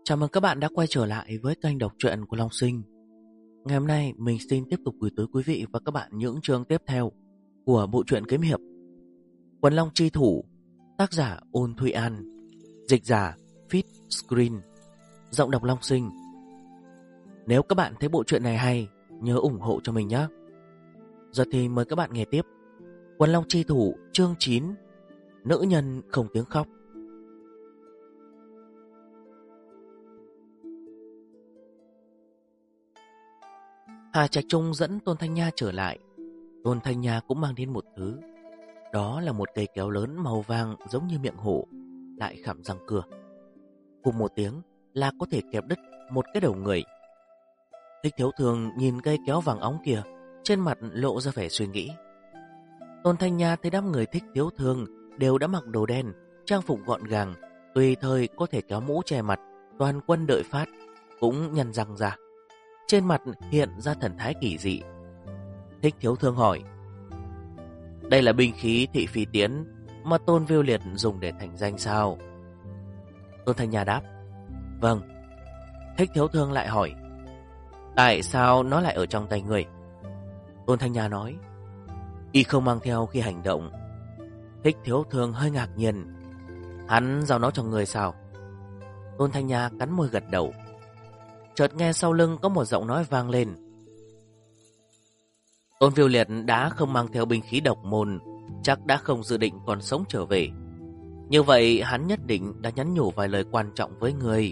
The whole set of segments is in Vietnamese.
Chào mừng các bạn đã quay trở lại với kênh đọc truyện của Long Sinh. Ngày hôm nay mình xin tiếp tục gửi tới quý vị và các bạn những chương tiếp theo của bộ truyện kiếm hiệp Quần Long Chi Thủ, tác giả Ôn Thụy An, dịch giả Fit Screen, giọng đọc Long Sinh. Nếu các bạn thấy bộ truyện này hay, nhớ ủng hộ cho mình nhé. Giờ thì mời các bạn nghe tiếp Quần Long Chi Thủ chương 9, Nữ nhân không tiếng khóc. Hà Trạch Trung dẫn Tôn Thanh Nha trở lại. Tôn Thanh Nha cũng mang đến một thứ. Đó là một cây kéo lớn màu vàng giống như miệng hổ, lại khảm răng cưa. Cùng một tiếng là có thể kẹp đứt một cái đầu người. Thích Thiếu Thường nhìn cây kéo vàng óng kia, trên mặt lộ ra vẻ suy nghĩ. Tôn Thanh Nha thấy đám người Thích Thiếu Thường đều đã mặc đồ đen, trang phục gọn gàng, tùy thời có thể kéo mũ che mặt, toàn quân đợi phát, cũng nhăn răng ra. Trên mặt hiện ra thần thái kỳ dị. Thích Thiếu Thương hỏi: đây là binh khí thị phi tiến mà Tôn Viu Liệt dùng để thành danh sao? Tôn Thanh Nha đáp: vâng. Thích Thiếu Thương lại hỏi: tại sao nó lại ở trong tay người? Tôn Thanh Nha nói: y không mang theo khi hành động. Thích Thiếu Thương hơi ngạc nhiên: hắn giao nó cho người sao? Tôn Thanh Nha cắn môi gật đầu. Chợt nghe sau lưng có một giọng nói vang lên: Tôn Viu Liệt đã không mang theo binh khí độc môn, chắc đã không dự định còn sống trở về. Như vậy hắn nhất định đã nhắn nhủ vài lời quan trọng với người.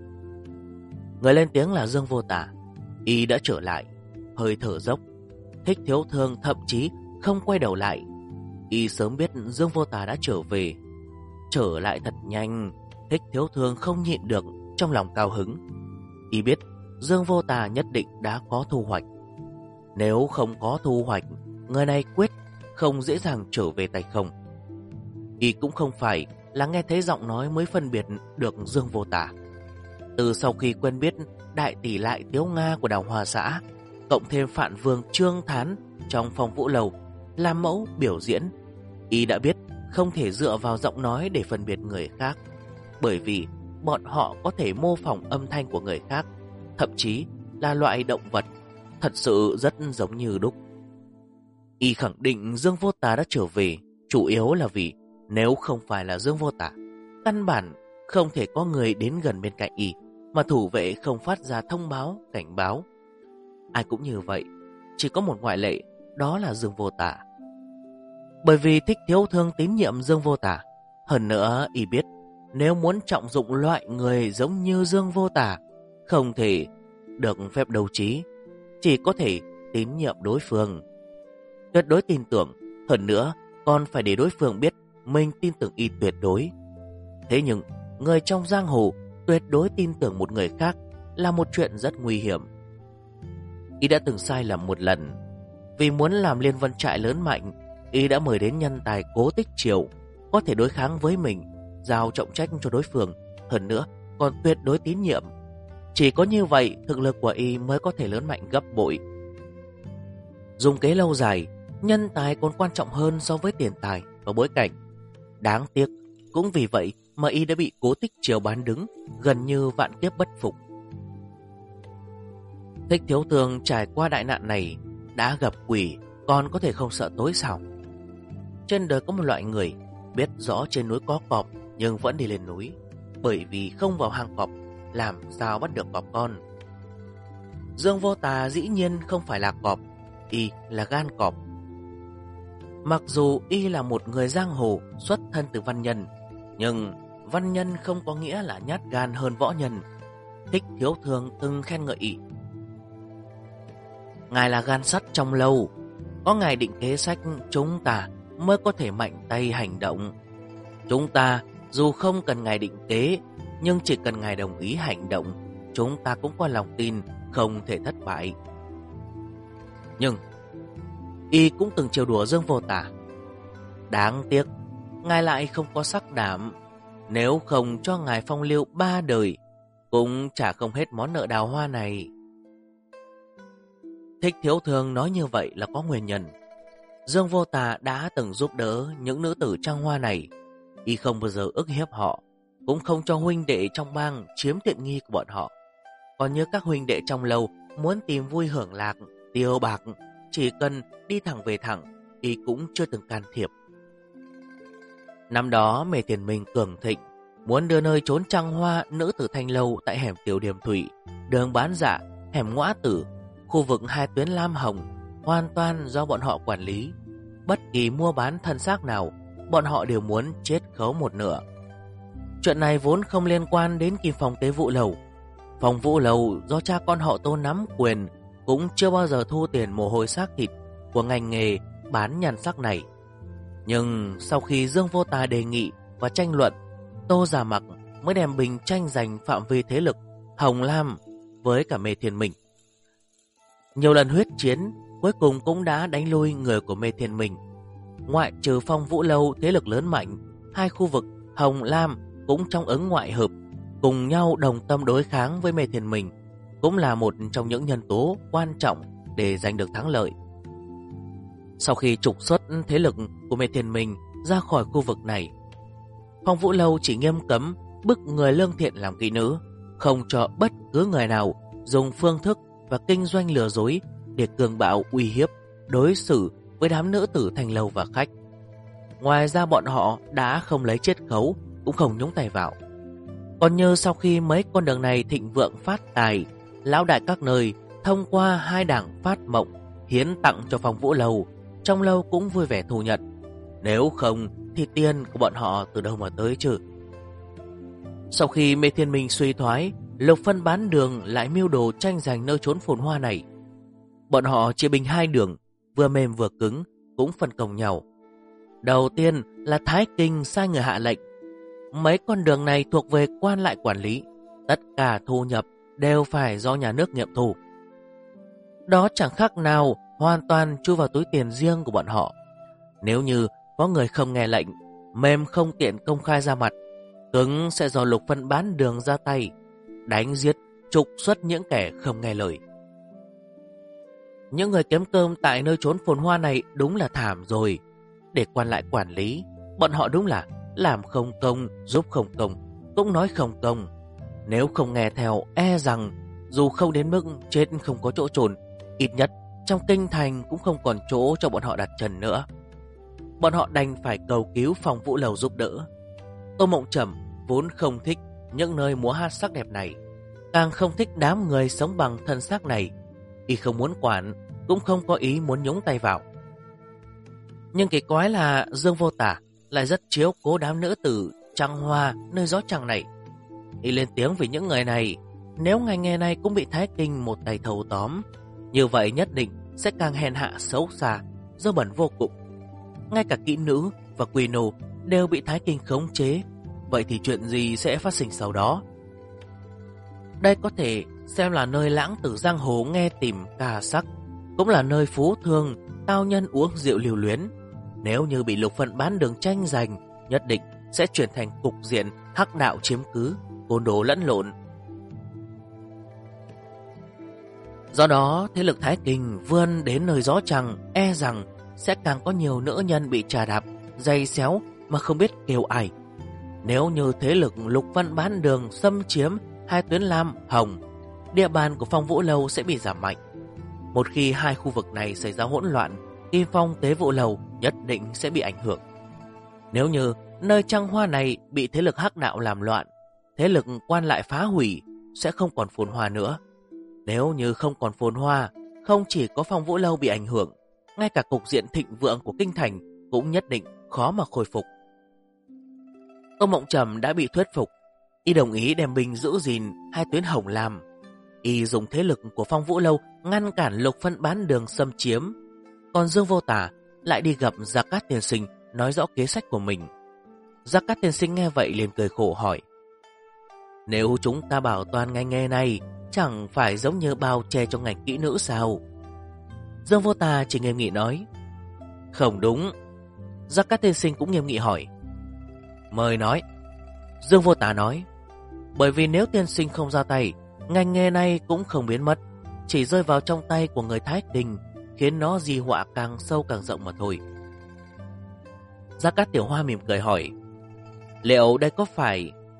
Người lên tiếng là Dương Vô Tả. Y đã trở lại, hơi thở dốc. Thích Thiếu Thương thậm chí không quay đầu lại. Y sớm biết Dương Vô Tả đã trở về. Trở lại thật nhanh. Thích Thiếu Thương không nhịn được, trong lòng cao hứng. Y biết Dương Vô Tà nhất định đã có thu hoạch. Nếu không có thu hoạch, người này quyết không dễ dàng trở về tay không. Y cũng không phải là nghe thấy giọng nói mới phân biệt được Dương Vô Tà. Từ sau khi quen biết đại tỷ lại Tiếu Nga của Đào Hoa xã, cộng thêm Phạn Vương Trương Thán trong Phong Vũ Lầu làm mẫu biểu diễn, Y đã biết không thể dựa vào giọng nói để phân biệt người khác, bởi vì bọn họ có thể mô phỏng âm thanh của người khác, thậm chí là loại động vật, thật sự rất giống như đúc. Y khẳng định Dương Vô Tà đã trở về, chủ yếu là vì nếu không phải là Dương Vô Tà, căn bản không thể có người đến gần bên cạnh Y mà thủ vệ không phát ra thông báo, cảnh báo. Ai cũng như vậy, chỉ có một ngoại lệ, đó là Dương Vô Tà. Bởi vì Thích Thiếu Thương tín nhiệm Dương Vô Tà, hơn nữa Y biết nếu muốn trọng dụng loại người giống như Dương Vô Tà, không thể được phép đấu trí, chỉ có thể tín nhiệm đối phương. Tuyệt đối tin tưởng, hơn nữa còn phải để đối phương biết mình tin tưởng Y tuyệt đối. Thế nhưng, người trong giang hồ tuyệt đối tin tưởng một người khác là một chuyện rất nguy hiểm. Y đã từng sai lầm một lần. Vì muốn làm Liên Vân Trại lớn mạnh, Y đã mời đến nhân tài Cố Tích Triều, có thể đối kháng với mình, giao trọng trách cho đối phương, hơn nữa còn tuyệt đối tín nhiệm. Chỉ có như vậy thực lực của Y mới có thể lớn mạnh gấp bội. Dùng kế lâu dài, nhân tài còn quan trọng hơn so với tiền tài và bối cảnh. Đáng tiếc, cũng vì vậy mà Y đã bị Cố Tích Triều bán đứng, gần như vạn kiếp bất phục. Thích Thiếu Thương trải qua đại nạn này, đã gặp quỷ, còn có thể không sợ tối sao? Trên đời có một loại người biết rõ trên núi có cọp nhưng vẫn đi lên núi, bởi vì không vào hang cọp làm sao bắt được cọp con. Dương Vô Tà dĩ nhiên không phải là cọp, Y là gan cọp. Mặc dù Y là một người giang hồ xuất thân từ văn nhân, nhưng văn nhân không có nghĩa là nhát gan hơn võ nhân. Thích Thiếu Thương từng khen ngợi Y: ngài là gan sắt trong lâu, có ngài định kế sách chúng ta mới có thể mạnh tay hành động. Chúng ta dù không cần ngài định kế, nhưng chỉ cần ngài đồng ý hành động, chúng ta cũng có lòng tin không thể thất bại. Nhưng Y cũng từng trêu đùa Dương Vô Tà: đáng tiếc ngài lại không có sắc đảm, nếu không cho ngài phong lưu 3 đời cũng trả không hết món nợ đào hoa này. Thích Thiếu Thương nói như vậy là có nguyên nhân. Dương Vô Tà đã từng giúp đỡ những nữ tử trăng hoa này, Y không bao giờ ức hiếp họ, cũng không cho huynh đệ trong bang chiếm tiện nghi của bọn họ. Còn như các huynh đệ trong lầu muốn tìm vui hưởng lạc, tiêu bạc, chỉ cần đi thẳng về thẳng, y cũng chưa từng can thiệp. Năm đó Mê Thiên Minh cường thịnh, muốn đưa nơi trốn trăng hoa nữ tử thanh lâu tại hẻm Tiểu Điềm Thủy, đường Bán Dạ, hẻm Ngõa Tử, khu vực hai tuyến Lam Hồng, hoàn toàn do bọn họ quản lý. Bất kỳ mua bán thân xác nào, bọn họ đều muốn chết khấu một nửa. Chuyện này vốn không liên quan đến Kim Phong Tế Vũ Lầu. Phong Vũ Lầu do cha con họ Tô nắm quyền, cũng chưa bao giờ thu tiền mồ hôi xác thịt của ngành nghề bán nhan sắc này. Nhưng sau khi Dương Vô Tà đề nghị và tranh luận, Tô Giả Mặc mới đem bình tranh giành phạm vi thế lực Hồng Lam với cả Mê Thiên Minh. Nhiều lần huyết chiến, cuối cùng cũng đã đánh lui người của Mê Thiên Minh. Ngoại trừ Phong Vũ Lâu thế lực lớn mạnh, hai khu vực Hồng Lam cũng trong ứng ngoại hợp, cùng nhau đồng tâm đối kháng với Mê Thiên Minh, cũng là một trong những nhân tố quan trọng để giành được thắng lợi. Sau khi trục xuất thế lực của Mê Thiên Minh ra khỏi khu vực này, Phong Vũ Lâu chỉ nghiêm cấm bức người lương thiện làm kỹ nữ, không cho bất cứ người nào dùng phương thức và kinh doanh lừa dối để cường bạo uy hiếp, đối xử với đám nữ tử thành lâu và khách. Ngoài ra bọn họ đã không lấy chiết khấu, cũng không nhúng tay vào. Còn như sau khi mấy con đường này thịnh vượng phát tài, lão đại các nơi thông qua hai đảng phát mộng hiến tặng cho Phong Vũ Lâu, trong lâu cũng vui vẻ thu nhận. Nếu không thì tiền của bọn họ từ đâu mà tới chứ? Sau khi Mê Thiên Minh suy thoái, Lục Phân bán đường lại mưu đồ tranh giành nơi trốn phồn hoa này. Bọn họ chia bình hai đường, vừa mềm vừa cứng, cũng phân công nhau. Đầu tiên là Thái Kinh sai người hạ lệnh. Mấy con đường này thuộc về quan lại quản lý, tất cả thu nhập đều phải do nhà nước nghiệm thu. Đó chẳng khác nào hoàn toàn chui vào túi tiền riêng của bọn họ. Nếu như có người không nghe lệnh, mềm không tiện công khai ra mặt, cứng sẽ do Lục Phân bán đường ra tay, đánh giết, trục xuất những kẻ không nghe lời. Những người kiếm cơm tại nơi trốn phồn hoa này đúng là thảm rồi. Để quan lại quản lý, bọn họ đúng là làm không công, giúp không công, cũng nói không công. Nếu không nghe theo, e rằng dù không đến mức chết không có chỗ chôn, ít nhất trong kinh thành cũng không còn chỗ cho bọn họ đặt chân nữa. Bọn họ đành phải cầu cứu Phong Vũ Lầu giúp đỡ. Tô Mộng Trầm vốn không thích những nơi múa hát sắc đẹp này, càng không thích đám người sống bằng thân xác này. Y không muốn quản, cũng không có ý muốn nhúng tay vào. Nhưng kỳ quái là Dương Vô Tà lại rất chiếu cố đám nữ tử trăng hoa nơi gió trăng này. Y lên tiếng vì những người này, nếu ngành nghề này cũng bị Thái Kinh một tay thâu tóm, như vậy nhất định sẽ càng hèn hạ xấu xa, dơ bẩn vô cùng. Ngay cả kỹ nữ và quỳ nô đều bị Thái Kinh khống chế. Vậy thì chuyện gì sẽ phát sinh sau đó? Đây có thể xem là nơi lãng tử giang hồ nghe tìm ca sắc, cũng là nơi phú thương tao nhân uống rượu lưu luyến. Nếu như bị Lục Phân bán đường tranh giành, nhất định sẽ chuyển thành cục diện hắc đạo chiếm cứ, côn đồ lẫn lộn. Do đó, thế lực Thái Kinh vươn đến nơi gió trăng, e rằng sẽ càng có nhiều nữ nhân bị trà đạp, giày xéo mà không biết kêu ai. Nếu như thế lực Lục Phân bán đường xâm chiếm hai tuyến Lam, Hồng, địa bàn của Phong Vũ Lâu sẽ bị giảm mạnh. Một khi hai khu vực này xảy ra hỗn loạn, Kim Phong Tế Vũ Lầu nhất định sẽ bị ảnh hưởng. Nếu như nơi trăng hoa này bị thế lực hắc đạo làm loạn, thế lực quan lại phá hủy, sẽ không còn phồn hoa nữa. Nếu như không còn phồn hoa, không chỉ có Phong Vũ Lâu bị ảnh hưởng, ngay cả cục diện thịnh vượng của kinh thành cũng nhất định khó mà khôi phục. Tô Mộng Trầm đã bị thuyết phục, y đồng ý đem binh giữ gìn hai tuyến Hồng Lam. Y dùng thế lực của Phong Vũ Lâu ngăn cản Lục Phân bán đường xâm chiếm. Còn Dương Vô Tà lại đi gặp Gia Cát Tiên Sinh nói rõ kế sách của mình. Gia Cát Tiên Sinh nghe vậy liền cười khổ hỏi: nếu chúng ta bảo toàn ngành nghề này, chẳng phải giống như bao che cho ngành kỹ nữ sao? Dương Vô Tà chỉ nghiêm nghị nói: không đúng. Gia Cát Tiên Sinh cũng nghiêm nghị hỏi: mời nói. Dương Vô Tà nói: bởi vì nếu tiên sinh không ra tay, ngành nghề này cũng không biến mất, chỉ rơi vào trong tay của người Thái Kinh, khiến nó di họa càng sâu càng rộng mà thôi. Gia Cát Tiểu Hoa mỉm cười hỏi: liệu đây có phải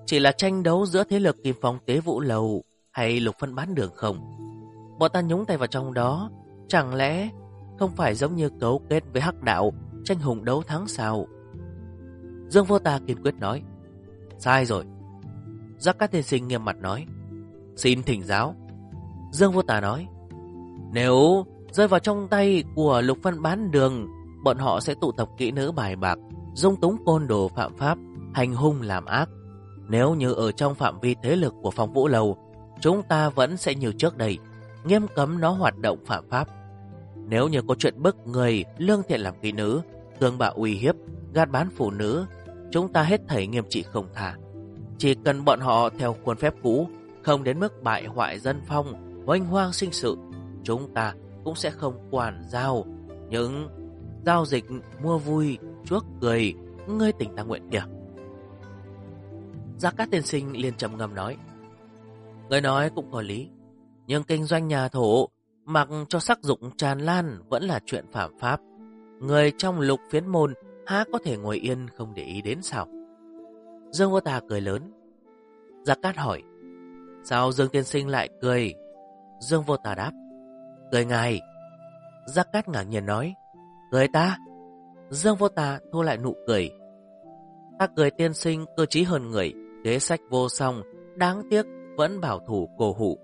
chỉ là tranh đấu giữa thế lực Kim Phong Tế Vũ Lầu hay Lục Phân Bán Đường không? Bọn ta nhúng tay vào trong đó, chẳng lẽ không phải giống như cấu kết với Hắc Đạo, tranh hùng đấu thắng sao? Dương Vô Tà kiên quyết nói. Sai rồi. Gia Cát Tiên Sinh nghiêm mặt nói. Xin thỉnh giáo. Dương Vô Tà nói. Nếu rơi vào trong tay của Lục Phân Bán Đường, bọn họ sẽ tụ tập kỹ nữ bài bạc, dung túng côn đồ phạm pháp, hành hung làm ác. Nếu như ở trong phạm vi thế lực của Phong Vũ Lầu, chúng ta vẫn sẽ như trước đây, nghiêm cấm nó hoạt động phạm pháp. Nếu như có chuyện bức người lương thiện làm kỹ nữ, cường bạo uy hiếp, gạt bán phụ nữ, chúng ta hết thảy nghiêm trị không tha. Chỉ cần bọn họ theo khuôn phép cũ, không đến mức bại hoại dân phong, oanh hoang sinh sự, chúng ta cũng sẽ không quản giao những giao dịch mua vui, chuốc cười, ngươi tình ta nguyện kìa. Gia Cát Tiên Sinh liền trầm ngâm nói. Người nói cũng có lý, nhưng kinh doanh nhà thổ mặc cho sắc dục tràn lan vẫn là chuyện phạm pháp. Người trong Lục Phiến môn há có thể ngồi yên không để ý đến sao? Dương Vô Tà cười lớn. Gia Cát hỏi. Sao Dương Tiên Sinh lại cười? Dương Vô Tà đáp. Cười ngài. Gia Cát ngạc nhiên nói. Cười ta? Dương Vô Tà thu lại nụ cười. Ta cười tiên sinh cơ trí hơn người, kế sách vô song, đáng tiếc vẫn bảo thủ cổ hủ.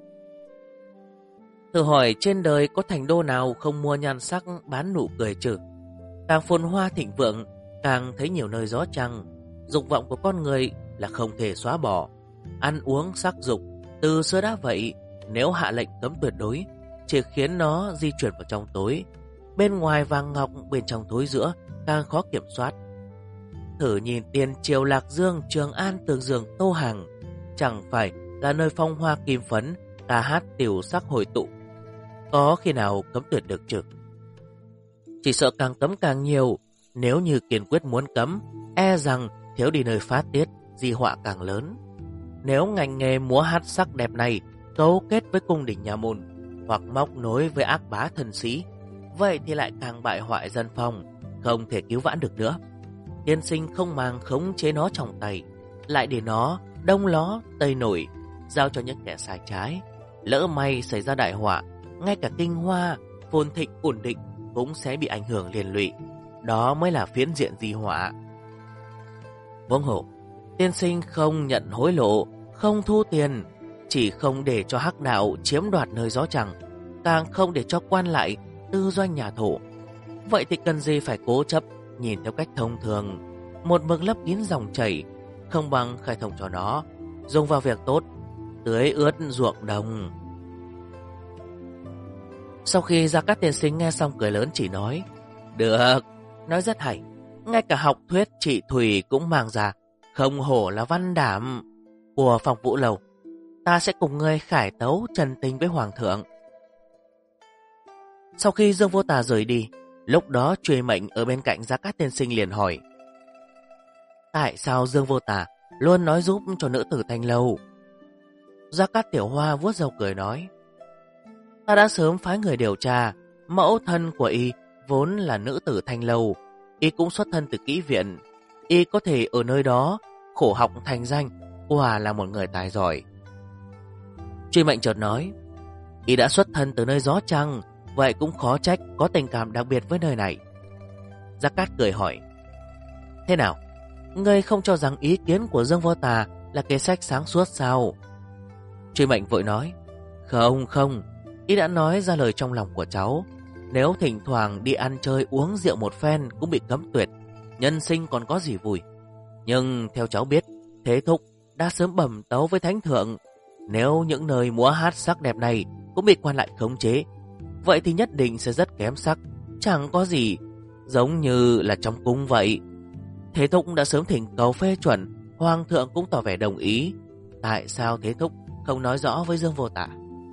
Thử hỏi trên đời có thành đô nào không mua nhan sắc bán nụ cười chứ? Càng phồn hoa thịnh vượng, càng thấy nhiều nơi gió trăng. Dục vọng của con người là không thể xóa bỏ. Ăn uống sắc dục từ xưa đã vậy, nếu hạ lệnh cấm tuyệt đối, chỉ khiến nó di chuyển vào trong tối. Bên ngoài vàng ngọc, bên trong thối giữa, càng khó kiểm soát. Thử nhìn tiền triều Lạc Dương, Trường An, Tường Dương, Tô Hàng, chẳng phải là nơi phong hoa kim phấn, ca hát tiểu sắc hội tụ. Có khi nào cấm tuyệt được chứ? Chỉ sợ càng cấm càng nhiều. Nếu như kiên quyết muốn cấm, e rằng thiếu đi nơi phát tiết, di họa càng lớn. Nếu ngành nghề múa hát sắc đẹp này cấu kết với cung đình nhà môn, hoặc móc nối với ác bá thần sĩ, vậy thì lại càng bại hoại dân phong, không thể cứu vãn được nữa. Tiên sinh không màng khống chế nó trong tay, lại để nó đông ló tây nổi, giao cho những kẻ sai trái. Lỡ may xảy ra đại họa, ngay cả Kinh Hoa phồn thịnh ổn định cũng sẽ bị ảnh hưởng liên lụy. Đó mới là phiến diện di họa. Huống hồ, tiên sinh không nhận hối lộ, không thu tiền, chỉ không để cho Hắc Đạo chiếm đoạt nơi gió trăng, càng không để cho quan lại tư doanh nhà thổ. Vậy thì cần gì phải cố chấp nhìn theo cách thông thường, một mực lấp kín dòng chảy, không bằng khai thông cho nó, dùng vào việc tốt, tưới ướt ruộng đồng. Sau khi Gia Cát Tiên Sinh nghe xong cười lớn chỉ nói. Được, nói rất hay. Ngay cả học thuyết trị thủy cũng mang ra, không hổ là văn đảm của Phong Vũ Lầu. Ta sẽ cùng ngươi khải tấu trần tình với Hoàng thượng. Sau khi Dương Vô Tà rời đi, lúc đó Truy Mệnh ở bên cạnh Gia Cát Tiên Sinh liền hỏi. Tại sao Dương Vô Tà luôn nói giúp cho nữ tử Thanh Lâu? Gia Cát Tiểu Hoa vuốt râu cười nói. Ta đã sớm phái người điều tra, mẫu thân của y vốn là nữ tử Thanh Lâu, y cũng xuất thân từ kỹ viện, y có thể ở nơi đó khổ học thành danh, quả là một người tài giỏi. Truy Mệnh chợt nói, y đã xuất thân từ nơi gió trăng, vậy cũng khó trách có tình cảm đặc biệt với nơi này. Gia Cát cười hỏi, thế nào, ngươi không cho rằng ý kiến của Dương Vô Tà là kế sách sáng suốt sao? Truy Mệnh vội nói, không, y đã nói ra lời trong lòng của cháu. Nếu thỉnh thoảng đi ăn chơi uống rượu một phen cũng bị cấm tuyệt, nhân sinh còn có gì vui. Nhưng theo cháu biết, Thế Thúc đã sớm bẩm tấu với Thánh Thượng, nếu những nơi múa hát sắc đẹp này cũng bị quan lại khống chế, vậy thì nhất định sẽ rất kém sắc, chẳng có gì, giống như là trong cung vậy. Thế Thúc đã sớm thỉnh cầu phê chuẩn, Hoàng thượng cũng tỏ vẻ đồng ý. Tại sao Thế Thúc không nói rõ với Dương Vô Tà?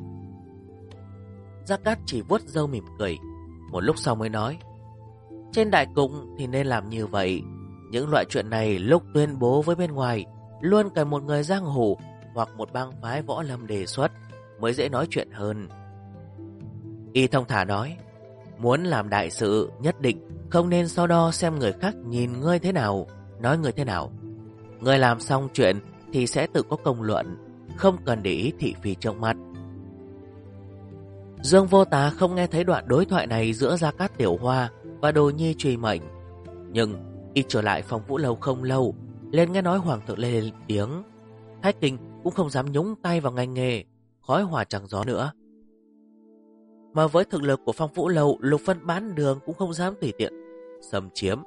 Gia Cát chỉ vuốt râu mỉm cười, một lúc sau mới nói, trên đại cục thì nên làm như vậy. Những loại chuyện này lúc tuyên bố với bên ngoài, luôn cần một người giang hồ hoặc một bang phái võ lâm đề xuất mới dễ nói chuyện hơn. Y thông thả nói, muốn làm đại sự nhất định không nên so đo xem người khác nhìn ngươi thế nào, nói ngươi thế nào. Ngươi làm xong chuyện thì sẽ tự có công luận, không cần để ý thị phi trong mắt. Dương Vô Tà không nghe thấy đoạn đối thoại này giữa Gia Cát Tiểu Hoa và Đồ Nhi truy mệnh. Nhưng y trở lại Phong Vũ Lâu không lâu, lên nghe nói hoàng thượng lên tiếng, Thái Kinh cũng không dám nhúng tay vào ngành nghề, khói hỏa chẳng gió nữa. Mà với thực lực của Phong Vũ Lâu, Lục Vân Bán Đường cũng không dám tùy tiện xâm chiếm.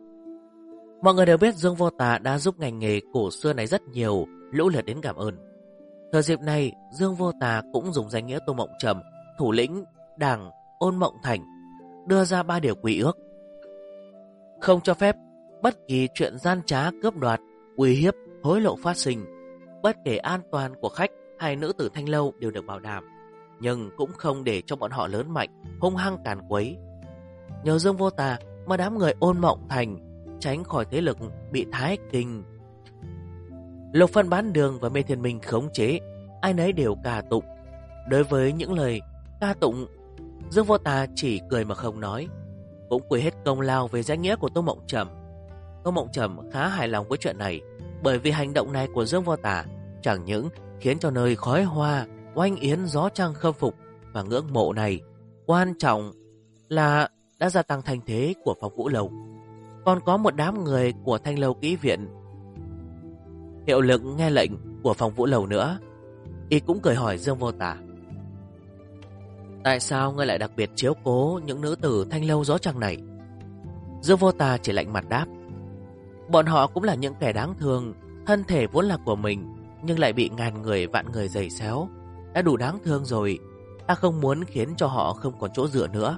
Mọi người đều biết Dương Vô Tà đã giúp ngành nghề cổ xưa này rất nhiều, lũ lượt đến cảm ơn. Thời dịp này, Dương Vô Tà cũng dùng danh nghĩa Tô Mộng Trầm, thủ lĩnh đảng Ôn Mộng Thành, đưa ra 3 điều quy ước. Không cho phép bất kỳ chuyện gian trá cướp đoạt, uy hiếp, hối lộ phát sinh. Bất kể an toàn của khách hay nữ tử Thanh Lâu đều được bảo đảm, nhưng cũng không để cho bọn họ lớn mạnh, hung hăng càn quấy. Nhờ Dương Vô Tà mà đám người Ôn Mộng Thành tránh khỏi thế lực bị Thái Kinh, Lục Vân Bán Đường và Mê Thiên Minh khống chế, ai nấy đều ca tụng. Đối với những lời ca tụng, Dương Vô Tà chỉ cười mà không nói, cũng quy hết công lao về danh nghĩa của Tô Mộng Trầm. Tô Mộng Trầm khá hài lòng với chuyện này, bởi vì hành động này của Dương Vô Tà chẳng những khiến cho nơi khói hoa, oanh yến gió trăng khâm phục và ngưỡng mộ này, quan trọng là đã gia tăng thanh thế của Phong Vũ Lâu. Còn có một đám người của Thanh Lâu Kỹ Viện hiệu lực nghe lệnh của Phong Vũ Lâu nữa. Y cũng cười hỏi Dương Vô Tà, tại sao ngươi lại đặc biệt chiếu cố những nữ tử Thanh Lâu gió trăng này? Dương Vô Tà chỉ lạnh mặt đáp, bọn họ cũng là những kẻ đáng thương, thân thể vốn là của mình nhưng lại bị ngàn người vạn người giày xéo, đã đủ đáng thương rồi, ta không muốn khiến cho họ không còn chỗ dựa nữa.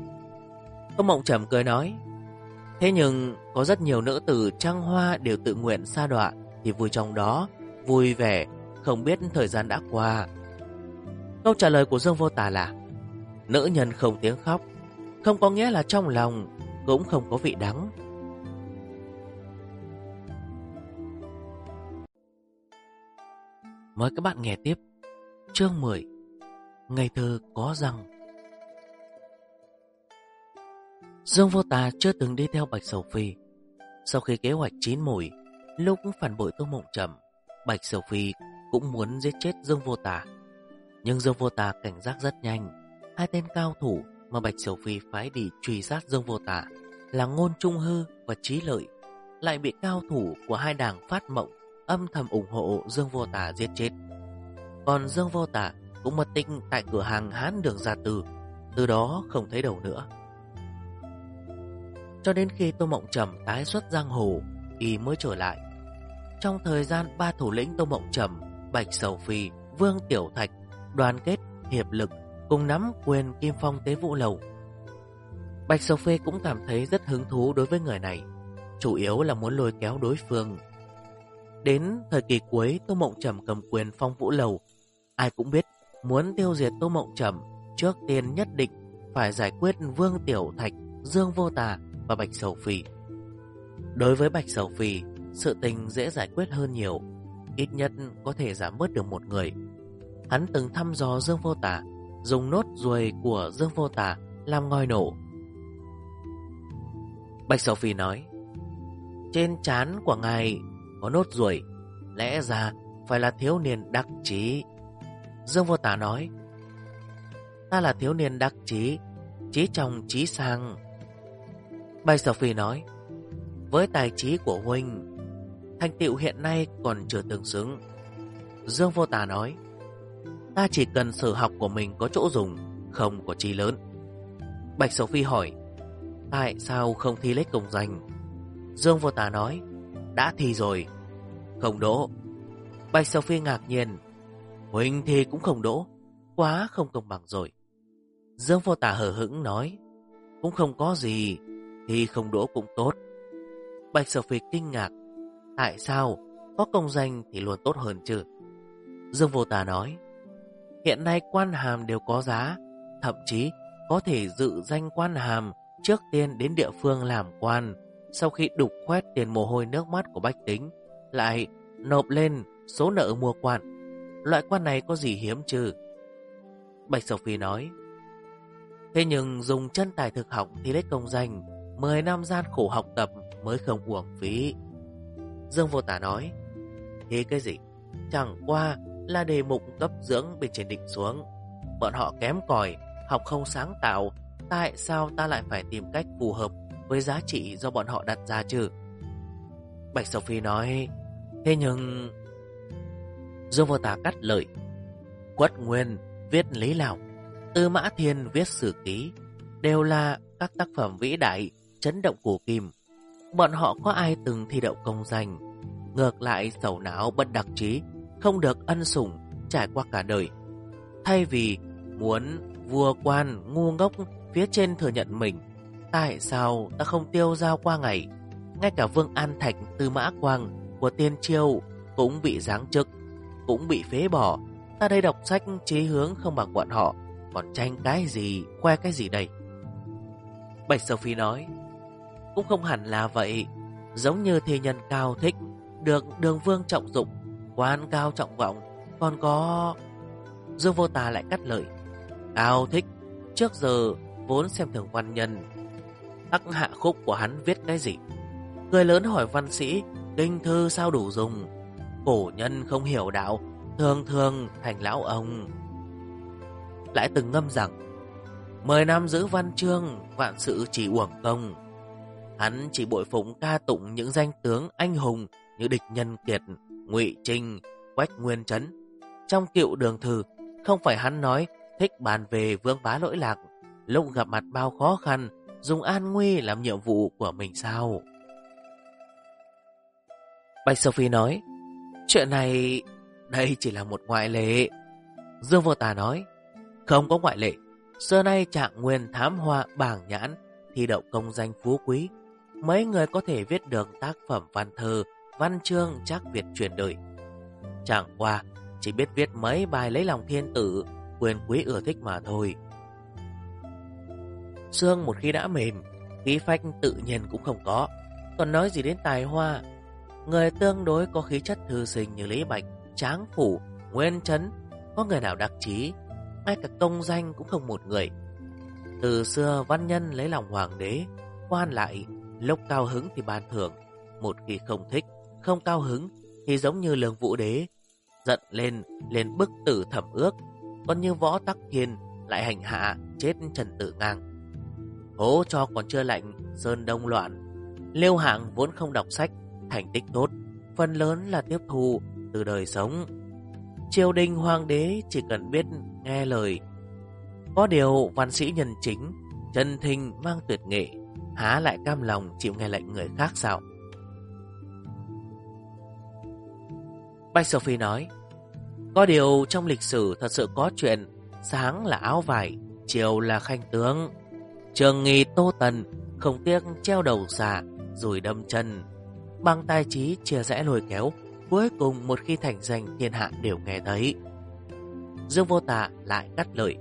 Tô Mộng Trầm cười nói, thế nhưng có rất nhiều nữ tử trăng hoa đều tự nguyện sa đọa thì vui trong đó, vui vẻ, không biết thời gian đã qua. Câu trả lời của Dương Vô Tà là, nữ nhân không tiếng khóc, không có nghĩa là trong lòng cũng không có vị đắng. Mời các bạn nghe tiếp chương 10, Ngây thơ có răng. Dương Vô Tà chưa từng đi theo Bạch Sầu Phi. Sau khi kế hoạch chín mùi, lúc phản bội Tô Mộng Trầm, Bạch Sầu Phi cũng muốn giết chết Dương Vô Tà. Nhưng Dương Vô Tà cảnh giác rất nhanh. Hai tên cao thủ mà Bạch Sầu Phi phái đi truy sát Dương Vô Tà là Ngôn Trung Hư và Trí Lợi, lại bị cao thủ của hai đảng Phát Mộng âm thầm ủng hộ Dương Vô Tà giết chết. Còn Dương Vô Tà cũng mất tích tại cửa hàng Hán Đường Gia Từ, từ đó không thấy đầu nữa. Cho đến khi Tô Mộng Trầm tái xuất giang hồ, y mới trở lại. Trong thời gian ba thủ lĩnh Tô Mộng Trầm, Bạch Sầu Phi, Vương Tiểu Thạch đoàn kết hiệp lực cùng nắm quyền Kim Phong Tế Vũ Lầu. Bạch Sầu Phi cũng cảm thấy rất hứng thú đối với người này, chủ yếu là muốn lôi kéo đối phương. Đến thời kỳ cuối, Tô Mộng Trầm cầm quyền Phong Vũ Lầu, ai cũng biết muốn tiêu diệt Tô Mộng Trầm, trước tiên nhất định phải giải quyết Vương Tiểu Thạch, Dương Vô Tà và Bạch Sầu Phi. Đối với Bạch Sầu Phi, sự tình dễ giải quyết hơn nhiều, ít nhất có thể giảm bớt được một người. Hắn từng thăm dò Dương Vô Tà, dùng nốt ruồi của Dương Vô Tà làm ngòi nổ. Bạch Sầu Phi nói, trên trán của ngài có nốt ruồi, lẽ ra phải là thiếu niên đắc chí. Dương Vô Tà nói, ta là thiếu niên đắc chí, chí trong chí sang. Bạch Sầu Phi nói, với tài trí của huynh, thành tựu hiện nay còn chưa tương xứng. Dương Vô Tà nói, ta chỉ cần sở học của mình có chỗ dùng, không có chi lớn. Bạch Sầu Phi hỏi, tại sao không thi lấy công danh? Dương Vô Tà nói, đã thi rồi, không đỗ. Bạch Sầu Phi ngạc nhiên, huynh thi cũng không đỗ, quá không công bằng rồi. Dương Vô Tà hờ hững nói, cũng không có gì, thì không đỗ cũng tốt. Bạch Sầu Phi kinh ngạc, tại sao có công danh thì luôn tốt hơn chứ? Dương Vô Tà nói, hiện nay quan hàm đều có giá, thậm chí có thể dự danh quan hàm trước tiên đến địa phương làm quan, sau khi đục khoét tiền mồ hôi nước mắt của bách tính, lại nộp lên số nợ mua quan. Loại quan này có gì hiếm chứ? Bạch Sầu Phi nói, thế nhưng dùng chân tài thực học thì lấy công danh, 10 năm gian khổ học tập mới không uổng phí. Dương Vô Tà nói, Thì cái gì? Chẳng qua là đề mục cấp dưỡng bên trên định xuống. Bọn họ kém cỏi, học không sáng tạo. Tại sao ta lại phải tìm cách phù hợp với giá trị do bọn họ đặt ra chứ? Bạch Sophie nói. Thế nhưng... Dương Vô Tà cắt lời. Quất Nguyên viết Lý Lão, Tư Mã Thiên viết Sử Ký, đều là các tác phẩm vĩ đại, chấn động cổ kim. Bọn họ có ai từng thi đậu công danh? Ngược lại sầu não bất đắc chí, không được ân sủng trải qua cả đời. Thay vì muốn vua quan ngu ngốc phía trên thừa nhận mình, tại sao ta không tiêu dao qua ngày? Ngay cả Vương An Thạch, Tư Mã Quang của Tiên Triều cũng bị giáng chức, cũng bị phế bỏ. Ta đây đọc sách chí hướng không bằng bọn họ, còn tranh cái gì, khoe cái gì đây? Bạch Sophie nói. Cũng không hẳn là vậy. Giống như thi nhân Cao Thích được Đường Vương trọng dụng, quan cao trọng vọng, còn có... Dương Vô Tà lại cắt lời. Cao Thích trước giờ vốn xem thường văn nhân. Tắc hạ khúc của hắn viết cái gì? Người lớn hỏi văn sĩ, kinh thư sao đủ dùng? Cổ nhân không hiểu đạo, thường thường thành lão ông. Lại từng ngâm rằng 10 năm giữ văn chương, vạn sự chỉ uổng công. Hắn chỉ bội phụng ca tụng những danh tướng anh hùng như Địch Nhân Kiệt, Ngụy Trinh, Quách Nguyên Trấn. Trong Cựu Đường Thư, không phải hắn nói thích bàn về Vương Bá lỗi lạc, lúc gặp mặt bao khó khăn, dùng an nguy làm nhiệm vụ của mình sao? Bạch Sophie nói, chuyện này, đây chỉ là một ngoại lệ. Dương Vô Tà nói, không có ngoại lệ. Xưa nay Trạng Nguyên thám hoa bảng nhãn, thi đậu công danh phú quý. Mấy người có thể viết được tác phẩm văn thơ, văn chương Trác Việt truyền đời. Chẳng qua chỉ biết viết mấy bài lấy lòng thiên tử, quyền quý ưa thích mà thôi. Xương một khi đã mềm, khí phách tự nhiên cũng không có, còn nói gì đến tài hoa. Người tương đối có khí chất thư sinh như Lý Bạch, Tráng Phủ, Nguyên Trấn, có người nào đắc chí, ngay cả công danh cũng không một người. Từ xưa văn nhân lấy lòng hoàng đế, quan lại, lúc cao hứng thì ban thưởng, một khi không thích, không cao hứng thì giống như Lương Vũ Đế, giận lên liền bức tử thẩm ước, còn như Võ Tắc Thiên lại hành hạ chết Trần Tử Ngang. Hố cho còn chưa lạnh, sơn đông loạn. Liêu Hạng vốn không đọc sách, thành tích tốt, phần lớn là tiếp thu từ đời sống. Triều đình hoàng đế chỉ cần biết nghe lời. Có điều văn sĩ nhân chính, chân thinh mang tuyệt nghệ, há lại cam lòng chịu nghe lệnh người khác sao? Bạch Sophie nói, có điều trong lịch sử thật sự có chuyện sáng là áo vải, chiều là khanh tướng. Trường Nghi Tô Tần không tiếc treo đầu xà rồi đâm chân, bằng tài trí chia rẽ lôi kéo, cuối cùng một khi thành danh thiên hạ đều nghe thấy. Dương Vô Tà lại cắt lời,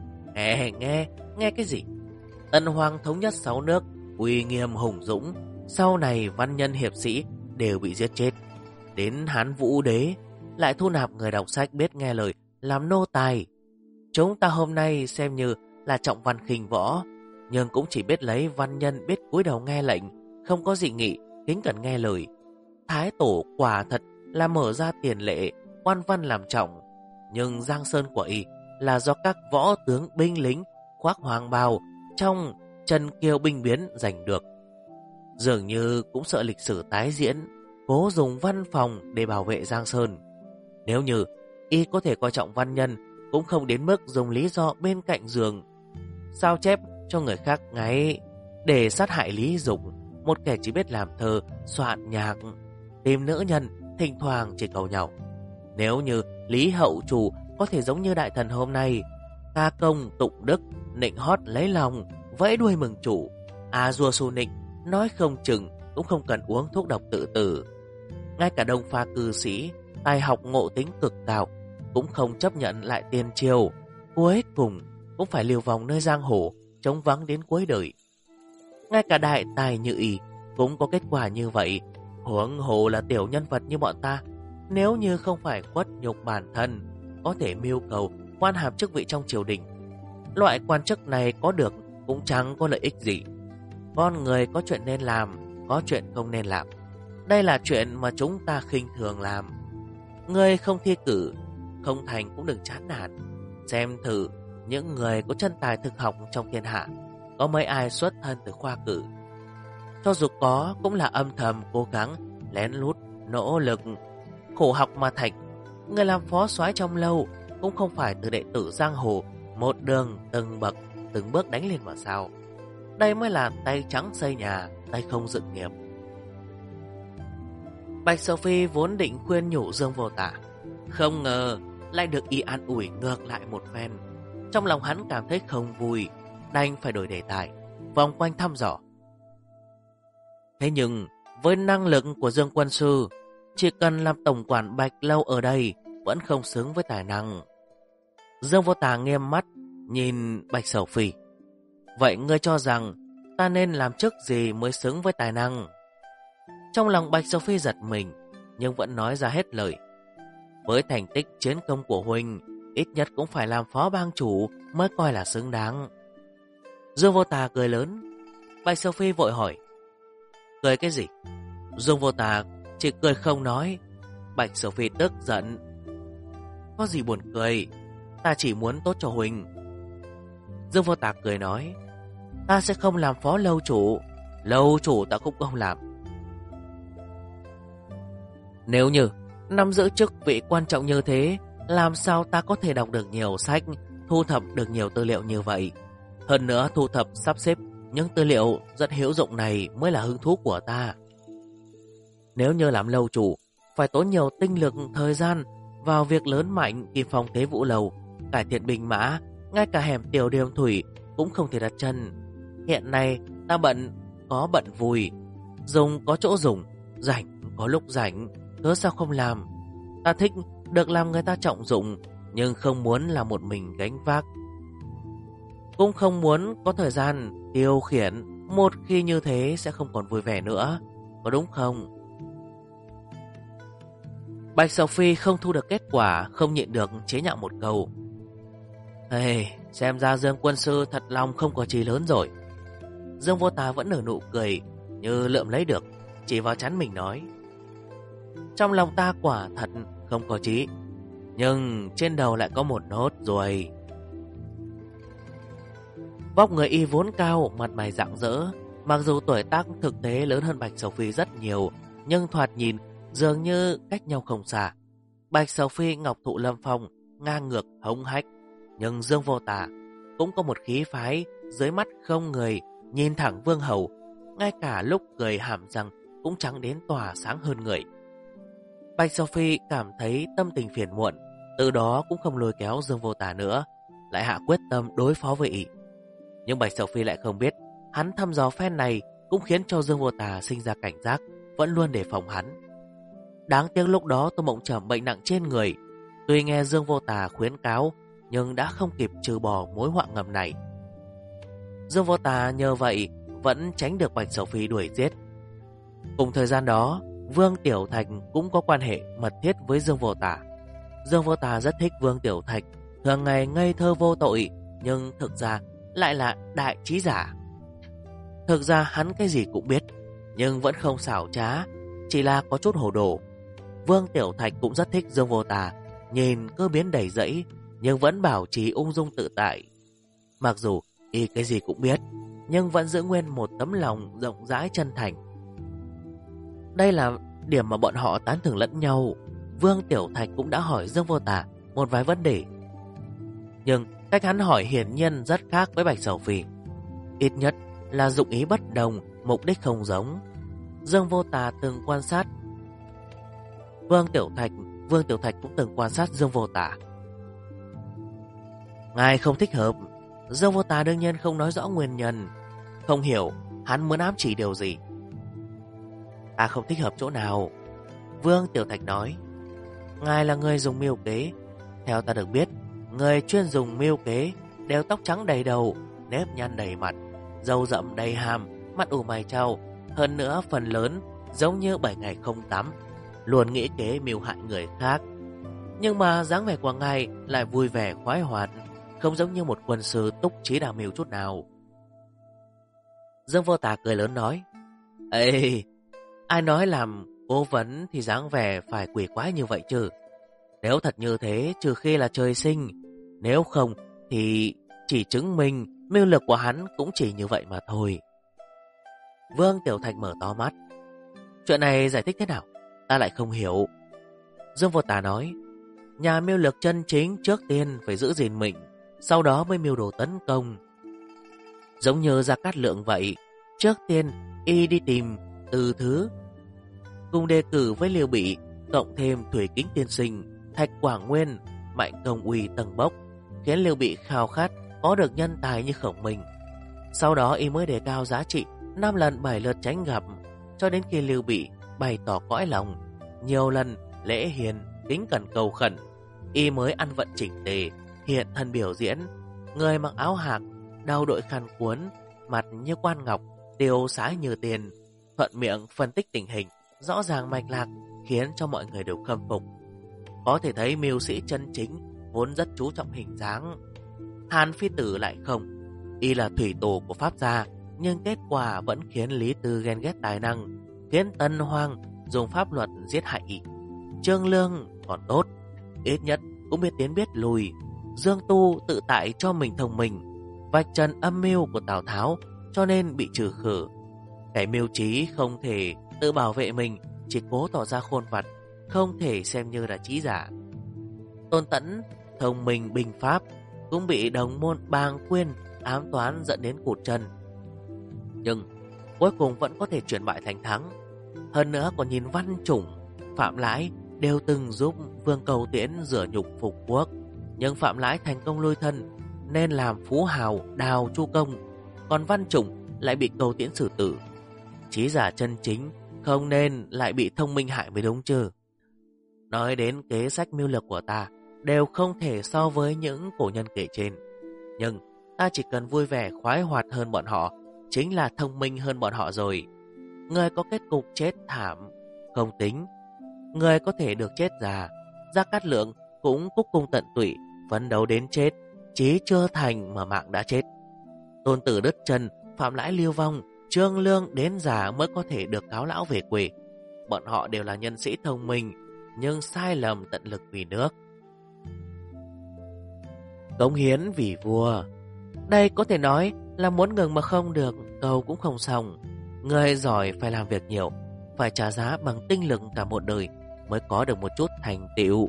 nghe cái gì? Tần Hoàng thống nhất 6 nước, uy nghiêm hùng dũng, sau này văn nhân hiệp sĩ đều bị giết chết. Đến Hán Vũ Đế lại thu nạp người đọc sách biết nghe lời làm nô tài. Chúng ta hôm nay xem như là trọng văn khinh võ, nhưng cũng chỉ biết lấy văn nhân biết cúi đầu nghe lệnh, không có dị nghị, kính cẩn nghe lời. Thái tổ quả thật là mở ra tiền lệ, quan văn làm trọng, nhưng giang sơn của y là do các võ tướng binh lính khoác hoàng bào trong Trần Kiều binh biến giành được. Dường như cũng sợ lịch sử tái diễn, cố dùng văn phòng để bảo vệ giang sơn. Nếu như y có thể coi trọng văn nhân, cũng không đến mức dùng lý do bên cạnh giường sao chép cho người khác ngáy để sát hại Lý Dục, một kẻ chỉ biết làm thơ, soạn nhạc, tìm nữ nhân, thỉnh thoảng chỉ cầu nhau. Nếu như Lý Hậu Chủ có thể giống như đại thần hôm nay, ca công tụng đức, nịnh hót lấy lòng, vẫy đuôi mừng chủ, dua su nịnh, nói không chừng cũng không cần uống thuốc độc tự tử. Ngay cả Đông Pha cư sĩ, tài học ngộ tính cực cao, cũng không chấp nhận lại tiền triều, cuối cùng cũng phải liều vòng nơi giang hồ, trống vắng đến cuối đời. Ngay cả đại tài như y cũng có kết quả như vậy, huống hồ là tiểu nhân vật như bọn ta. Nếu như không phải khuất nhục bản thân, có thể mưu cầu quan hàm chức vị trong triều đình, loại quan chức này có được cũng chẳng có lợi ích gì. Con người có chuyện nên làm, có chuyện không nên làm. Đây là chuyện mà chúng ta khinh thường làm. Ngươi không thi cử, không thành cũng đừng chán nản. Xem thử những người có chân tài thực học trong thiên hạ, có mấy ai xuất thân từ khoa cử. Cho dù có cũng là âm thầm cố gắng, lén lút, nỗ lực, khổ học mà thành. Người làm phó soái trong lâu cũng không phải từ đệ tử giang hồ, một đường từng bậc, từng bước đánh lên mà sao. Đây mới là tay trắng xây nhà, tay không dựng nghiệp. Bạch Sầu Phi vốn định khuyên nhủ Dương Vô Tả, không ngờ lại được y an ủi ngược lại một phen. Trong lòng hắn cảm thấy không vui, đành phải đổi đề tài, vòng quanh thăm dò. Thế nhưng với năng lực của Dương Quân Sư, chỉ cần làm tổng quản Bạch Lâu ở đây vẫn không xứng với tài năng. Dương Vô Tả nghiêm mắt nhìn Bạch Sầu Phi. Vậy ngươi cho rằng ta nên làm chức gì mới xứng với tài năng? Trong lòng Bạch Sầu Phi giật mình, nhưng vẫn nói ra hết lời. Với thành tích chiến công của huynh, ít nhất cũng phải làm phó bang chủ mới coi là xứng đáng. Dương Vô Tả cười lớn. Bạch Sầu Phi vội hỏi, cười cái gì? Dương Vô Tả chỉ cười không nói. Bạch Sầu Phi tức giận. Có gì buồn cười, ta chỉ muốn tốt cho huynh. Dương Vô Tả cười nói, ta sẽ không làm phó lâu chủ. Lâu chủ ta cũng không làm. Nếu như nắm giữ chức vị quan trọng như thế, làm sao ta có thể đọc được nhiều sách, thu thập được nhiều tư liệu như vậy? Hơn nữa thu thập sắp xếp những tư liệu rất hữu dụng này mới là hứng thú của ta. Nếu như làm lâu chủ, phải tốn nhiều tinh lực, thời gian vào việc lớn mạnh kỳ phong thế vũ lầu, cải thiện binh mã, ngay cả hẻm tiểu điềm thủy cũng không thể đặt chân. Hiện nay ta bận có bận vui, dùng có chỗ dùng, rảnh có lúc rảnh, cớ sao không làm? Ta thích được làm người ta trọng dụng, nhưng không muốn là một mình gánh vác. Cũng không muốn có thời gian điều khiển, một khi như thế sẽ không còn vui vẻ nữa, có đúng không? Bạch Sầu Phi không thu được kết quả, không nhịn được chế nhạo một câu. Hey, xem ra Dương Quân Sư thật lòng không có chí lớn rồi. Dương Vô Tả vẫn nở nụ cười, như lượm lấy được, chỉ vào trán mình nói, trong lòng ta quả thật không có chí, nhưng trên đầu lại có một nốt ruồi. Vóc người y vốn cao, mặt mày rạng rỡ, mặc dù tuổi tác thực tế lớn hơn Bạch Sầu Phi rất nhiều, nhưng thoạt nhìn dường như cách nhau không xa. Bạch Sầu Phi ngọc thụ lâm phong, ngang ngược hống hách, nhưng Dương Vô Tả cũng có một khí phái, dưới mắt không người, nhìn thẳng vương hầu, ngay cả lúc cười hàm răng cũng trắng đến tỏa sáng hơn người. Bạch Sầu Phi cảm thấy tâm tình phiền muộn, từ đó cũng không lôi kéo Dương Vô Tả nữa, lại hạ quyết tâm đối phó với y. Nhưng Bạch Sầu Phi lại không biết, hắn thăm dò phen này cũng khiến cho Dương Vô Tả sinh ra cảnh giác, vẫn luôn đề phòng hắn. Đáng tiếc lúc đó Tô Mộng Trầm bệnh nặng trên người, tuy nghe Dương Vô Tả khuyến cáo, nhưng đã không kịp trừ bỏ mối họa ngầm này. Dương Vô Tả nhờ vậy vẫn tránh được Bạch Sầu Phi đuổi giết. Cùng thời gian đó, Vương Tiểu Thạch cũng có quan hệ mật thiết với Dương Vô Tả. Dương Vô Tả rất thích Vương Tiểu Thạch, thường ngày ngây thơ vô tội, nhưng thực ra lại là đại trí giả. Thực ra hắn cái gì cũng biết, nhưng vẫn không xảo trá, chỉ là có chút hồ đồ. Vương Tiểu Thạch cũng rất thích Dương Vô Tả, nhìn cơ biến đầy rẫy, nhưng vẫn bảo trì ung dung tự tại. Mặc dù y cái gì cũng biết, nhưng vẫn giữ nguyên một tấm lòng rộng rãi chân thành. Đây là điểm mà bọn họ tán thưởng lẫn nhau. Vương Tiểu Thạch cũng đã hỏi Dương Vô Tả một vài vấn đề, nhưng cách hắn hỏi hiển nhiên rất khác với Bạch Sầu Phi. Ít nhất là dụng ý bất đồng, mục đích không giống. Dương Vô Tả từng quan sát Vương Tiểu Thạch cũng từng quan sát Dương Vô Tả. Ngài không thích hợp. Dương Vô Tả đương nhiên không nói rõ nguyên nhân, không hiểu hắn muốn ám chỉ điều gì. Ta không thích hợp chỗ nào? Vương Tiểu Thạch nói, ngài là người dùng mưu kế. Theo ta được biết, người chuyên dùng mưu kế đều tóc trắng đầy đầu, nếp nhăn đầy mặt, râu rậm đầy hàm, mắt ù mày trao. Hơn nữa phần lớn giống như 7 ngày không tắm, luôn nghĩ kế mưu hại người khác. Nhưng mà dáng vẻ của ngài lại vui vẻ khoái hoạt, không giống như một quân sư túc trí đào mưu chút nào. Dương Vô Tả cười lớn nói, ê, ai nói làm cố vấn thì dáng vẻ phải quỷ quái như vậy chứ? Nếu thật như thế, trừ khi là trời sinh, nếu không thì chỉ chứng minh mưu lực của hắn cũng chỉ như vậy mà thôi. Vương Tiểu Thạch mở to mắt. Chuyện này giải thích thế nào? Ta lại không hiểu. Dương Vô Tà nói, nhà mưu lực chân chính trước tiên phải giữ gìn mình, sau đó mới mưu đồ tấn công. Giống như Gia Cát Lượng vậy, trước tiên y đi tìm Từ Thứ, cùng đề cử với Liêu Bị, cộng thêm Thủy Kính Tiên Sinh, Thạch Quảng Nguyên, Mạnh Công Uy tầng bốc, khiến Liêu Bị khao khát có được nhân tài như Khổng Minh. Sau đó y mới đề cao giá trị 5 lần 7 lượt tránh gặp, cho đến khi Liêu Bị bày tỏ cõi lòng, nhiều lần lễ hiền, kính cẩn cầu khẩn, y mới ăn vận chỉnh tề, hiện thân biểu diễn. Người mặc áo hạc, đầu đội khăn cuốn, mặt như quan ngọc, tiêu sái như tiền, thuận miệng phân tích tình hình, rõ ràng mạch lạc, khiến cho mọi người đều khâm phục. Có thể thấy mưu sĩ chân chính vốn rất chú trọng hình dáng. Hàn Phi Tử lại không, y là thủy tổ của Pháp gia, nhưng kết quả vẫn khiến Lý Tư ghen ghét tài năng, khiến Tân Hoang dùng pháp luật giết hại y. Trương Lương còn tốt, ít nhất cũng biết tiến biết lùi. Dương Tu tự tại cho mình thông minh, vạch trần âm mưu của Tào Tháo, cho nên bị trừ khử. Kẻ mưu trí không thể tự bảo vệ mình, chỉ cố tỏ ra khôn vặt, không thể xem như là trí giả. Tôn Tẫn thông minh binh pháp, cũng bị đồng môn Bàng Quyên ám toán dẫn đến cụt chân, nhưng cuối cùng vẫn có thể chuyển bại thành thắng. Hơn nữa còn nhìn Văn Chủng, Phạm Lãi đều từng giúp Vương Cầu Tiễn rửa nhục phục quốc, nhưng Phạm Lãi thành công lui thân nên làm phú hào đào chu công, còn Văn Chủng lại bị Cầu Tiễn xử tử. Trí giả chân chính không nên lại bị thông minh hại mới đúng chứ. Nói đến kế sách mưu lược của ta, đều không thể so với những cổ nhân kể trên, nhưng ta chỉ cần vui vẻ khoái hoạt hơn bọn họ, chính là thông minh hơn bọn họ rồi. Người có kết cục chết thảm không tính, người có thể được chết già. Gia Cát Lượng cũng cúc cung tận tụy, phấn đấu đến chết, chí chưa thành mà mạng đã chết. Tôn Tử đứt chân, Phạm Lãi lưu vong, Trương Lương đến già mới có thể được cáo lão về quê. Bọn họ đều là nhân sĩ thông minh, nhưng sai lầm tận lực vì nước, cống hiến vì vua. Đây có thể nói là muốn ngừng mà không được, cầu cũng không xong. Người giỏi phải làm việc nhiều, phải trả giá bằng tinh lực cả một đời mới có được một chút thành tựu.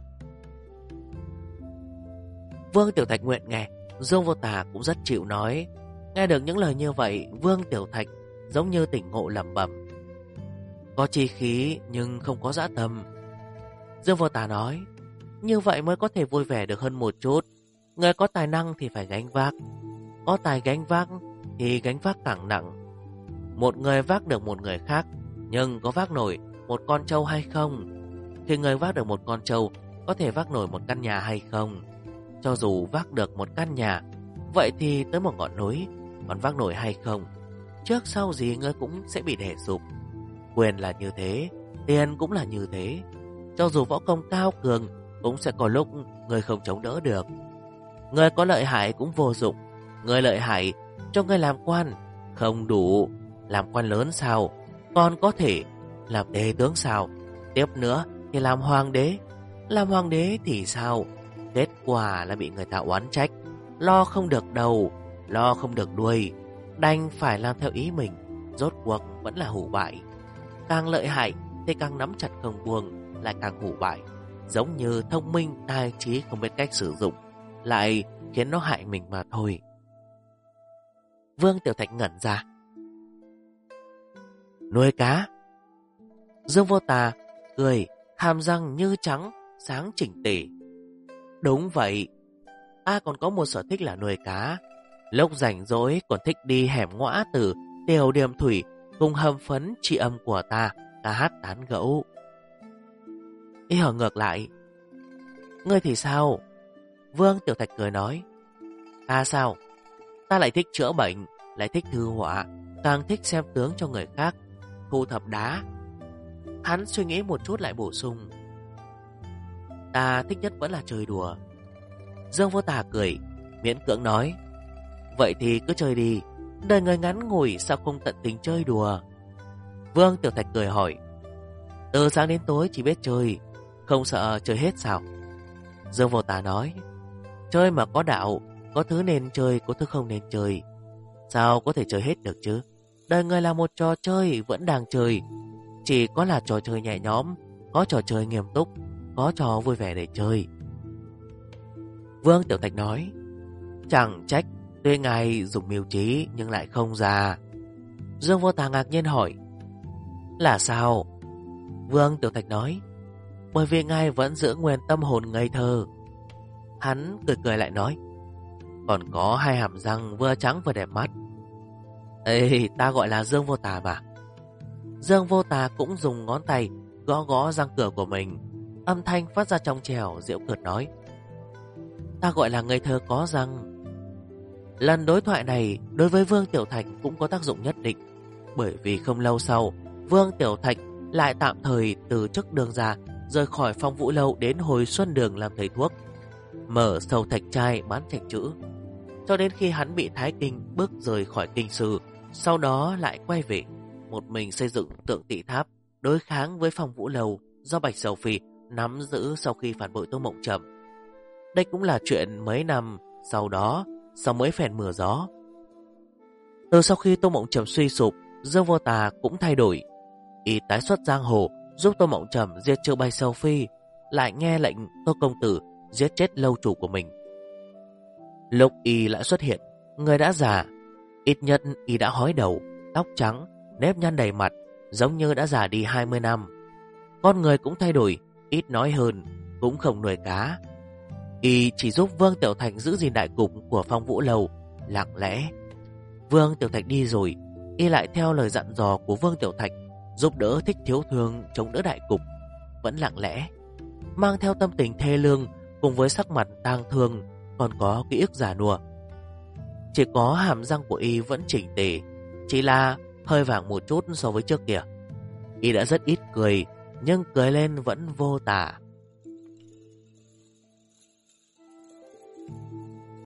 Vương Tiểu Thạch nguyện nghe, Dương Vô Tà cũng rất chịu nói. Nghe được những lời như vậy, Vương Tiểu Thạch giống như tỉnh ngộ lẩm bẩm. Có chí khí nhưng không có dã tâm. Dương Vô Tà nói, như vậy mới có thể vui vẻ được hơn một chút. Người có tài năng thì phải gánh vác, có tài gánh vác thì gánh vác càng nặng. Một người vác được một người khác, nhưng có vác nổi một con trâu hay không? Khi người vác được một con trâu, có thể vác nổi một căn nhà hay không? Cho dù vác được một căn nhà, vậy thì tới một ngọn núi, còn vác nổi hay không? Trước sau gì người cũng sẽ bị đè sụp. Quyền là như thế, tiền cũng là như thế. Cho dù võ công cao cường, cũng sẽ có lúc người không chống đỡ được. Người có lợi hại cũng vô dụng. Người lợi hại cho người làm quan không đủ. Làm quan lớn sao? Còn có thể làm đế tướng sao? Tiếp nữa thì làm hoàng đế. Làm hoàng đế thì sao? Kết quả là bị người ta oán trách. Lo không được đầu, lo không được đuôi, đành phải làm theo ý mình. Rốt cuộc vẫn là hủ bại. Càng lợi hại thì càng nắm chặt không buông, lại càng hủ bại. Giống như thông minh tài trí không biết cách sử dụng, lại khiến nó hại mình mà thôi. Vương Tiểu Thạch ngẩn ra. Nuôi cá. Dương Vô Tà cười, hàm răng như trắng, sáng chỉnh tề. Đúng vậy, ta còn có một sở thích là nuôi cá. Lúc rảnh rỗi còn thích đi hẻm ngõ Tử, Tiểu Điềm Thủy cùng hâm phấn tri âm của ta, ca hát tán gẫu. Y hỏi ngược lại, ngươi thì sao? Vương Tiểu Thạch cười nói, ta sao? Ta lại thích chữa bệnh, lại thích thư họa, càng thích xem tướng cho người khác, thu thập đá. Hắn suy nghĩ một chút lại bổ sung, ta thích nhất vẫn là chơi đùa. Dương Vô Tà cười, miễn cưỡng nói, vậy thì cứ chơi đi, đời người ngắn ngủi sao không tận tình chơi đùa. Vương Tiểu Thạch cười hỏi, từ sáng đến tối chỉ biết chơi, không sợ chơi hết sao? Dương Vô Tà nói, chơi mà có đạo, có thứ nên chơi, có thứ không nên chơi. Sao có thể chơi hết được chứ? Đời người là một trò chơi vẫn đang chơi. Chỉ có là trò chơi nhẹ nhõm, có trò chơi nghiêm túc, có trò vui vẻ để chơi. Vương Tiểu Thạch nói, chẳng trách, tuy ngài dùng mưu trí nhưng lại không già. Dương Vô Tà ngạc nhiên hỏi, là sao? Vương Tiểu Thạch nói, bởi vì ngài vẫn giữ nguyên tâm hồn ngây thơ. Hắn cười cười lại nói, còn có hai hàm răng vừa trắng vừa đẹp mắt. Ê, ta gọi là Dương Vô Tà mà. Dương Vô Tà cũng dùng ngón tay gõ gõ răng cửa của mình. Âm thanh phát ra trong trẻo, giễu cợt nói, ta gọi là ngây thơ có răng. Lần đối thoại này đối với Vương Tiểu Thạch cũng có tác dụng nhất định, bởi vì không lâu sau, Vương Tiểu Thạch lại tạm thời từ chức đường ra, rời khỏi Phong Vũ Lâu đến Hồi Xuân Đường làm thầy thuốc, mở sầu thạch trai bán thạch chữ. Cho đến khi hắn bị Thái Kinh bước rời khỏi kinh sư, sau đó lại quay về, một mình xây dựng tượng Tị Tháp, đối kháng với Phong Vũ Lâu do Bạch Sầu Phi nắm giữ sau khi phản bội Tô Mộng Trầm. Đây cũng là chuyện mấy năm sau đó, sau mấy phen mưa gió. Từ sau khi Tô Mộng Trầm suy sụp, Dương Vô Tà cũng thay đổi. Y tái xuất giang hồ, giúp Tô Mộng Trầm diệt trừ Bạch Sầu Phi, lại nghe lệnh Tô công tử giết chết lâu chủ của mình. Lúc Y lại xuất hiện, người đã già, ít nhất Y đã hói đầu, tóc trắng, nếp nhăn đầy mặt, giống như đã già đi 20 năm. Con người cũng thay đổi, ít nói hơn, cũng không nuôi cá. Y chỉ giúp Vương Tiểu Thạch giữ gìn đại cục của Phong Vũ Lâu, lặng lẽ. Vương Tiểu Thạch đi rồi, Y lại theo lời dặn dò của Vương Tiểu Thạch, giúp đỡ Thích Thiếu Thương chống đỡ đại cục, vẫn lặng lẽ, mang theo tâm tình thê lương cùng với sắc mặt tang thương, còn có ký ức già nua. Chỉ có hàm răng của Y vẫn chỉnh tề, chỉ là hơi vàng một chút so với trước kia. Y đã rất ít cười, nhưng cười lên vẫn vô tả.